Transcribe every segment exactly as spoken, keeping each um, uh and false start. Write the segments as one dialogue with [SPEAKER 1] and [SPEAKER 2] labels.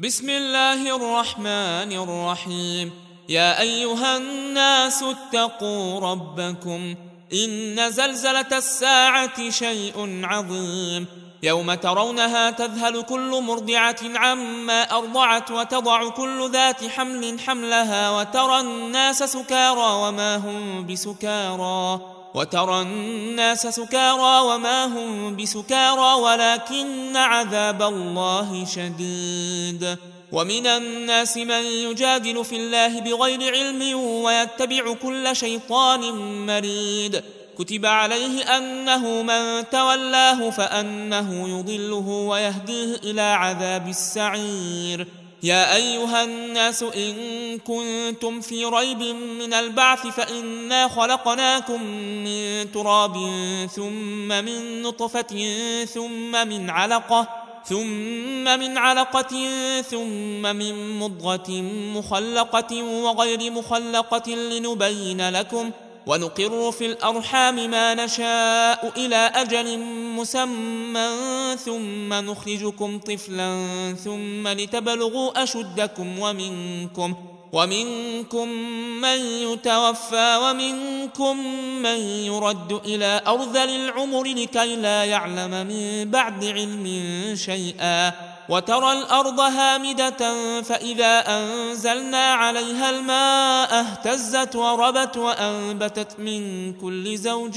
[SPEAKER 1] بسم الله الرحمن الرحيم. يا أيها الناس اتقوا ربكم إن زلزلة الساعة شيء عظيم، يوم ترونها تذهل كل مرضعة عما أرضعت وتضع كل ذات حمل حملها وترى الناس سكارى وما هم بسكارى وترى الناس سكارى وما هم بسكارى ولكن عذاب الله شديد. ومن الناس من يجادل في الله بغير علم ويتبع كل شيطان مريد، كتب عليه أنه من تولاه فأنه يضله ويهديه إلى عذاب السعير. يا أيها الناس إن كنتم في ريب من البعث فإنا خلقناكم من تراب ثم من نطفة ثم من علقة ثم من علقة ثم من مضغة مخلقة وغير مخلقة لنبين لكم، ونقر في الأرحام ما نشاء إلى أجل مسمى ثم نخرجكم طفلا ثم لتبلغوا أشدكم ومنكم ومنكم من يتوفى ومنكم من يرد إلى أرذل العمر لكي لا يعلم من بعد علم شيئا. وترى الأرض هامدة فإذا أنزلنا عليها الماء اهتزت وربت وأنبتت من كل زوج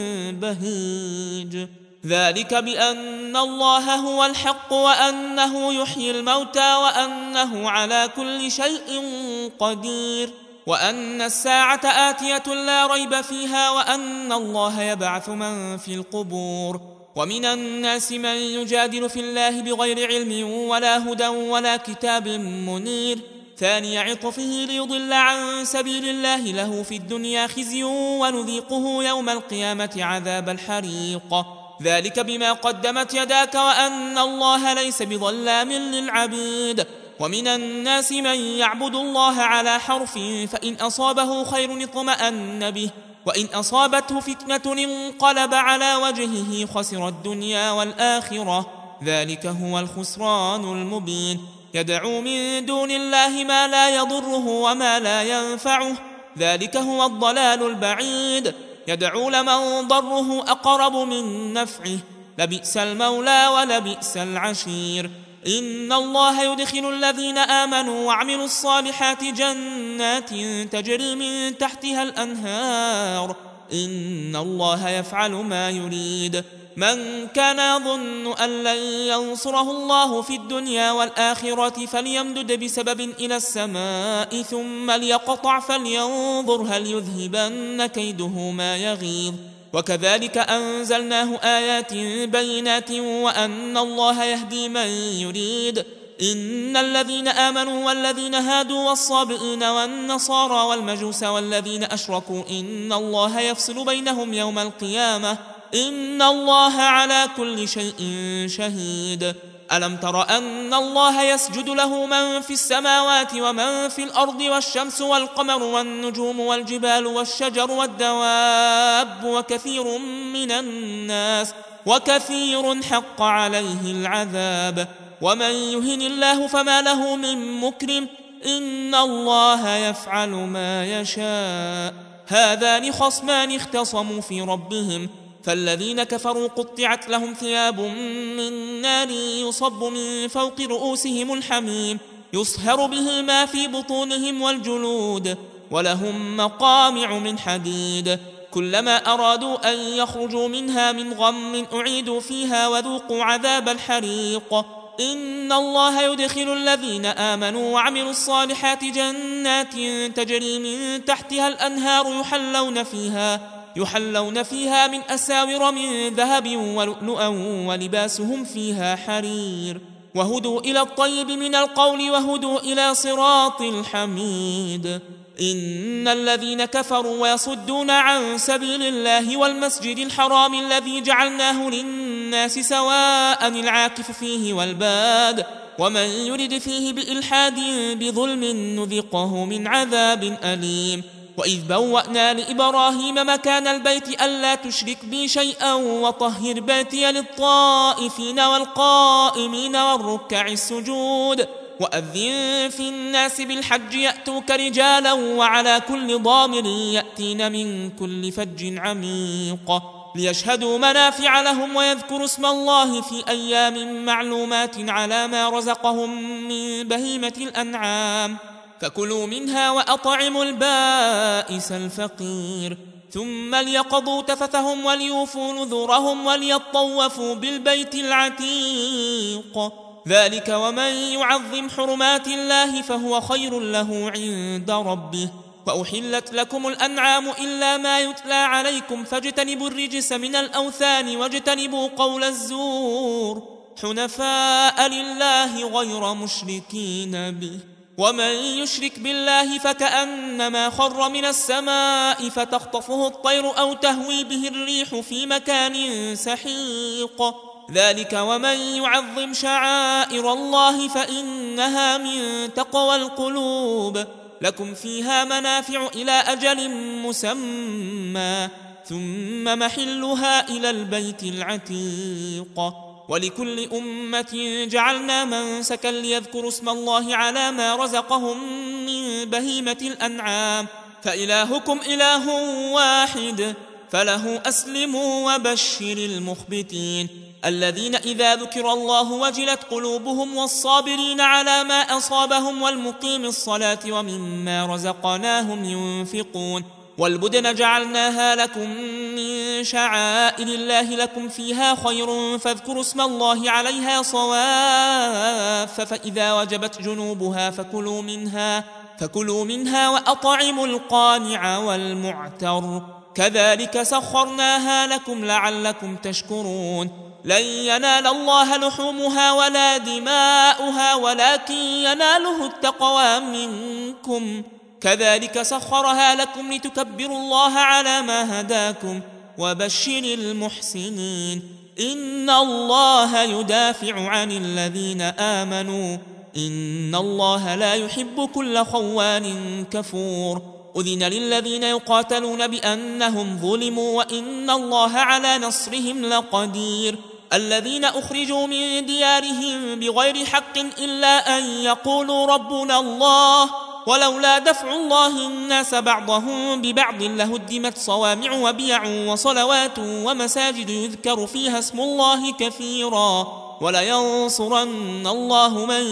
[SPEAKER 1] بهيج، ذلك بأن الله هو الحق وأنه يحيي الموتى وأنه على كل شيء قدير، وأن الساعة آتية لا ريب فيها وأن الله يبعث من في القبور. ومن الناس من يجادل في الله بغير علم ولا هدى ولا كتاب منير، ثاني عطفه ليضل عن سبيل الله، له في الدنيا خزي ونذيقه يوم القيامة عذاب الحريق، ذلك بما قدمت يداك وأن الله ليس بظلام للعبيد. ومن الناس من يعبد الله على حرف فإن أصابه خير اطمأن به وإن أصابته فتنة انقلب على وجهه خسر الدنيا والآخرة، ذلك هو الخسران المبين. يدعو من دون الله ما لا يضره وما لا ينفعه، ذلك هو الضلال البعيد. يدعو لمن ضره أقرب من نفعه، لبئس المولى ولبئس العشير. إن الله يدخل الذين آمنوا وعملوا الصالحات جنات تجري من تحتها الأنهار، إن الله يفعل ما يريد. من كان يظن أن لن ينصره الله في الدنيا والآخرة فليمدد بسبب إلى السماء ثم ليقطع فلينظر هل يذهبن كيده ما يغيظ، وكذلك أنزلناه آيات بينات وأن الله يهدي من يريد. إن الذين آمنوا والذين هادوا والصابئين والنصارى والمجوس والذين أشركوا إن الله يفصل بينهم يوم القيامة، إن الله على كل شيء شهيد. ألم تر أن الله يسجد له من في السماوات ومن في الأرض والشمس والقمر والنجوم والجبال والشجر والدواب وكثير من الناس وكثير حق عليه العذاب، ومن يهن الله فما له من مكرم، إن الله يفعل ما يشاء. هذان خصمان اختصموا في ربهم، فالذين كفروا قطعت لهم ثياب من نار يصب من فوق رؤوسهم الحميم يصهر به ما في بطونهم والجلود، ولهم مقامع من حديد، كلما أرادوا أن يخرجوا منها من غم أعيدوا فيها وذوقوا عذاب الحريق. إن الله يدخل الذين آمنوا وعملوا الصالحات جنات تجري من تحتها الأنهار يحلون فيها يحلون فيها من أساور من ذهب ولؤلؤا ولباسهم فيها حرير، وهدوا إلى الطيب من القول وهدوا إلى صراط الحميد. إن الذين كفروا ويصدون عن سبيل الله والمسجد الحرام الذي جعلناه للناس سواء العاكف فيه والباد، ومن يرد فيه بإلحاد بظلم نذقه من عذاب أليم. وإذ بوأنا لإبراهيم مكان البيت ألا تشرك بي شيئا وطهر بيتي للطائفين والقائمين والركع السجود وأذن في الناس بالحج يأتوك رجالا وعلى كل ضامر يأتين من كل فج عميق ليشهدوا منافع لهم ويذكروا اسم الله في أيام معلومات على ما رزقهم من بهيمة الأنعام فكلوا منها وأطعموا البائس الفقير ثم ليقضوا تفثهم وليوفوا نذورهم وليطوفوا بالبيت العتيق ذلك ومن يعظم حرمات الله فهو خير له عند ربه وأحلت لكم الأنعام إلا ما يتلى عليكم فاجتنبوا الرجس من الأوثان واجتنبوا قول الزور حنفاء لله غير مشركين به ومن يشرك بالله فكأنما خر من السماء فتخطفه الطير أو تهوي به الريح في مكان سحيق ذلك ومن يعظم شعائر الله فإنها من تقوى القلوب لكم فيها منافع إلى أجل مسمى ثم محلها إلى البيت العتيق ولكل أمة جعلنا منسكا ليذكروا اسم الله على ما رزقهم من بهيمة الأنعام فإلهكم إله واحد فله أسلموا وبشر المخبتين الذين إذا ذكر الله وجلت قلوبهم والصابرين على ما أصابهم والمقيم الصلاة ومما رزقناهم ينفقون والبدن جعلناها لكم من شعائر الله لكم فيها خير فاذكروا اسم الله عليها صواف فإذا وجبت جنوبها فكلوا منها فكلوا منها وأطعموا القانع والمعتر كذلك سخرناها لكم لعلكم تشكرون لن ينال الله لحومها ولا دماؤها ولكن يناله التقوى منكم كذلك سخرها لكم لتكبروا الله على ما هداكم وبشر المحسنين إن الله يدافع عن الذين آمنوا إن الله لا يحب كل خوان كفور أذن للذين يقاتلون بأنهم ظلموا وإن الله على نصرهم لقدير الذين أخرجوا من ديارهم بغير حق إلا أن يقولوا ربنا الله ولولا دفع الله الناس بعضهم ببعض لهدمت صوامع وبيع وصلوات ومساجد يذكر فيها اسم الله كثيرا ولينصرن الله من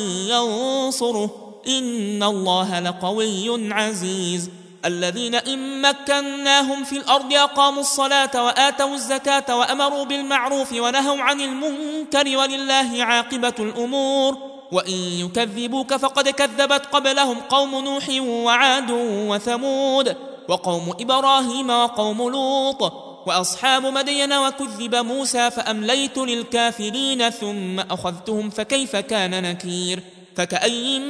[SPEAKER 1] ينصره إن الله لقوي عزيز الذين إن مكناهم في الأرض أقاموا الصلاة وآتوا الزكاة وأمروا بالمعروف ونهوا عن المنكر ولله عاقبة الأمور وإن يكذبوك فقد كذبت قبلهم قوم نوح وعاد وثمود وقوم إبراهيم وقوم لوط وأصحاب مدين وكذب موسى فأمليت للكافرين ثم أخذتهم فكيف كان نكير فكأي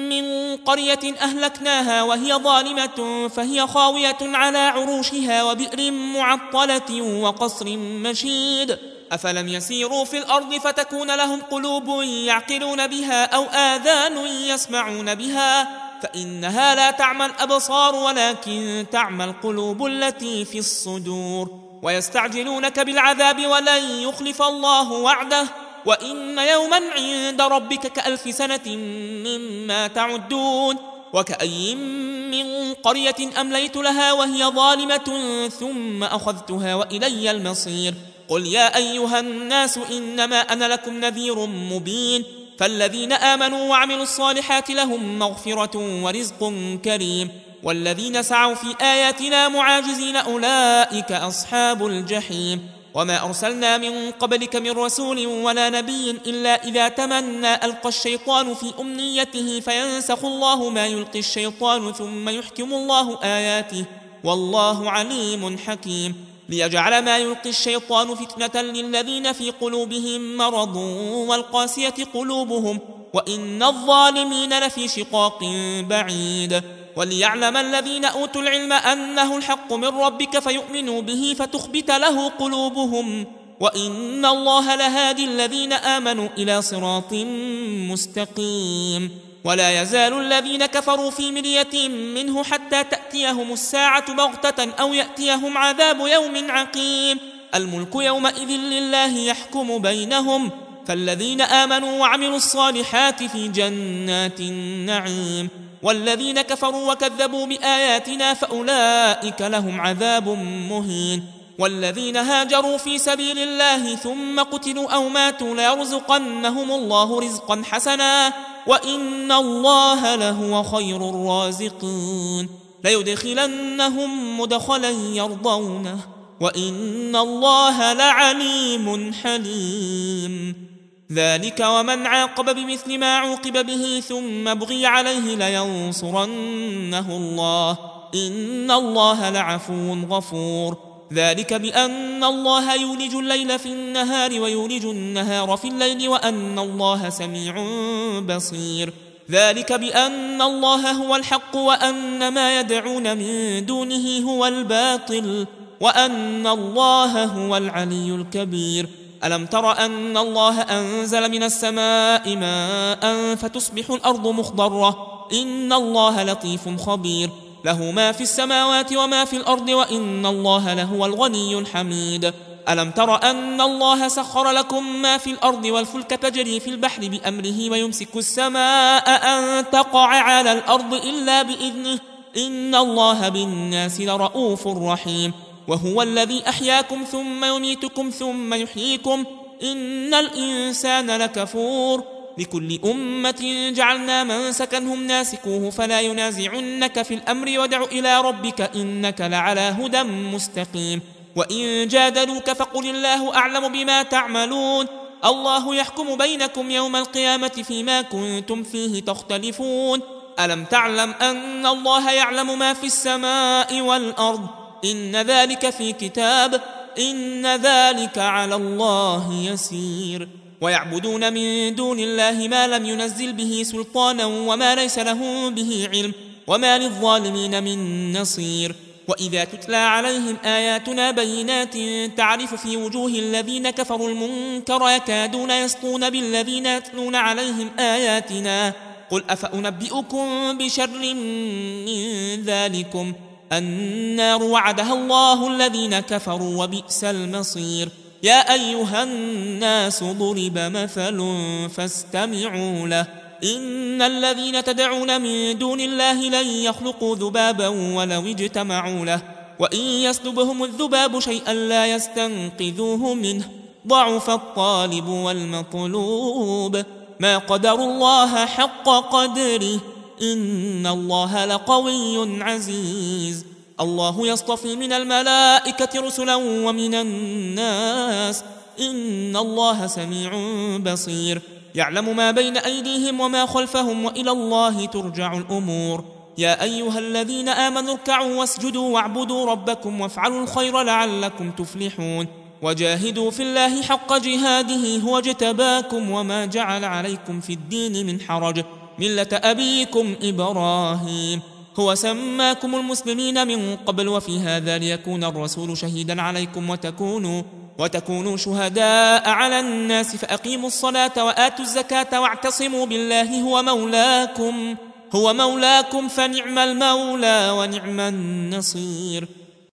[SPEAKER 1] من قرية أهلكناها وهي ظالمة فهي خاوية على عروشها وبئر معطلة وقصر مشيد أفلم يسيروا في الأرض فتكون لهم قلوب يعقلون بها أو آذان يسمعون بها فإنها لا تعمى الأبصار ولكن تعمى القلوب التي في الصدور ويستعجلونك بالعذاب ولن يخلف الله وعده وإن يوما عند ربك كألف سنة مما تعدون وكأي من قرية أمليت لها وهي ظالمة ثم أخذتها وإلي المصير قل يا أيها الناس إنما أنا لكم نذير مبين فالذين آمنوا وعملوا الصالحات لهم مغفرة ورزق كريم والذين سعوا في آياتنا معاجزين أولئك أصحاب الجحيم وما أرسلنا من قبلك من رسول ولا نبي إلا إذا تمنى ألقى الشيطان في أمنيته فينسخ الله ما يلقي الشيطان ثم يحكم الله آياته والله عليم حكيم ليجعل ما يلقي الشيطان فتنة للذين في قلوبهم مرض والقاسية قلوبهم وإن الظالمين لفي شقاق بعيد وليعلم الذين أوتوا العلم أنه الحق من ربك فيؤمنوا به فتخبت له قلوبهم وإن الله لهادي الذين آمنوا إلى صراط مستقيم ولا يزال الذين كفروا في مرية منه حتى تأتيهم الساعة بغتة أو يأتيهم عذاب يوم عقيم الملك يومئذ لله يحكم بينهم فالذين آمنوا وعملوا الصالحات في جنات النعيم، والذين كفروا وكذبوا بآياتنا فأولئك لهم عذاب مهين. والذين هاجروا في سبيل الله ثم قتلوا أو ماتوا ليرزقنهم الله رزقا حسنا وإن الله لهو خير الرازقين. ليدخلنهم مدخلا يرضونه وإن الله لعليم حليم. ذلك ومن عاقب بمثل ما عوقب به ثم بغي عليه لينصرنه الله إن الله لعفو غفور. ذلك بأن الله يولج الليل في النهار ويولج النهار في الليل وأن الله سميع بصير. ذلك بأن الله هو الحق وأن ما يدعون من دونه هو الباطل وأن الله هو العلي الكبير. ألم تر أن الله أنزل من السماء ماء فتصبح الأرض مخضرة إن الله لطيف خبير. له ما في السماوات وما في الأرض وإن الله لهو الغني الحميد. ألم تر أن الله سخر لكم ما في الأرض والفلك تجري في البحر بأمره ويمسك السماء أن تقع على الأرض إلا بإذنه إن الله بالناس لرؤوف رحيم. وهو الذي أحياكم ثم يميتكم ثم يحييكم إن الإنسان لكفور. لكل أمة جعلنا منسكنهم ناسكوه فلا ينازعنك في الأمر وادع إلى ربك إنك لعلى هدى مستقيم. وإن جادلوك فقل الله أعلم بما تعملون الله يحكم بينكم يوم القيامة فيما كنتم فيه تختلفون. ألم تعلم أن الله يعلم ما في السماء والأرض إن ذلك في كتاب إن ذلك على الله يسير. ويعبدون من دون الله ما لم ينزل به سلطانا وما ليس له به علم وما للظالمين من نصير. وإذا تتلى عليهم آياتنا بينات تعرف في وجوه الذين كفروا المنكر يكادون يسطون بالذين يتلون عليهم آياتنا قل أفأنبئكم بشر من ذلكم النار وعدها الله الذين كفروا وبئس المصير. يا أيها الناس ضرب مثل فاستمعوا له إن الذين تدعون من دون الله لن يخلقوا ذبابا ولو اجتمعوا له وإن يسلبهم الذباب شيئا لا يستنقذوه منه ضعف الطالب والمطلوب. ما قدر الله حق قدره إن الله لقوي عزيز. الله يصطفي من الملائكة رسلا ومن الناس إن الله سميع بصير. يعلم ما بين أيديهم وما خلفهم وإلى الله ترجع الأمور. يا أيها الذين آمنوا اركعوا واسجدوا واعبدوا ربكم وافعلوا الخير لعلكم تفلحون. وجاهدوا في الله حق جهاده هو اجتباكم وما جعل عليكم في الدين من حرج ملة أبيكم إبراهيم هو سماكم المسلمين من قبل وفي هذا ليكون الرسول شهيدا عليكم وتكونوا وتكونوا شهداء على الناس فأقيموا الصلاة وآتوا الزكاة واعتصموا بالله هو مولاكم هو مولاكم فنعم المولى ونعم النصير.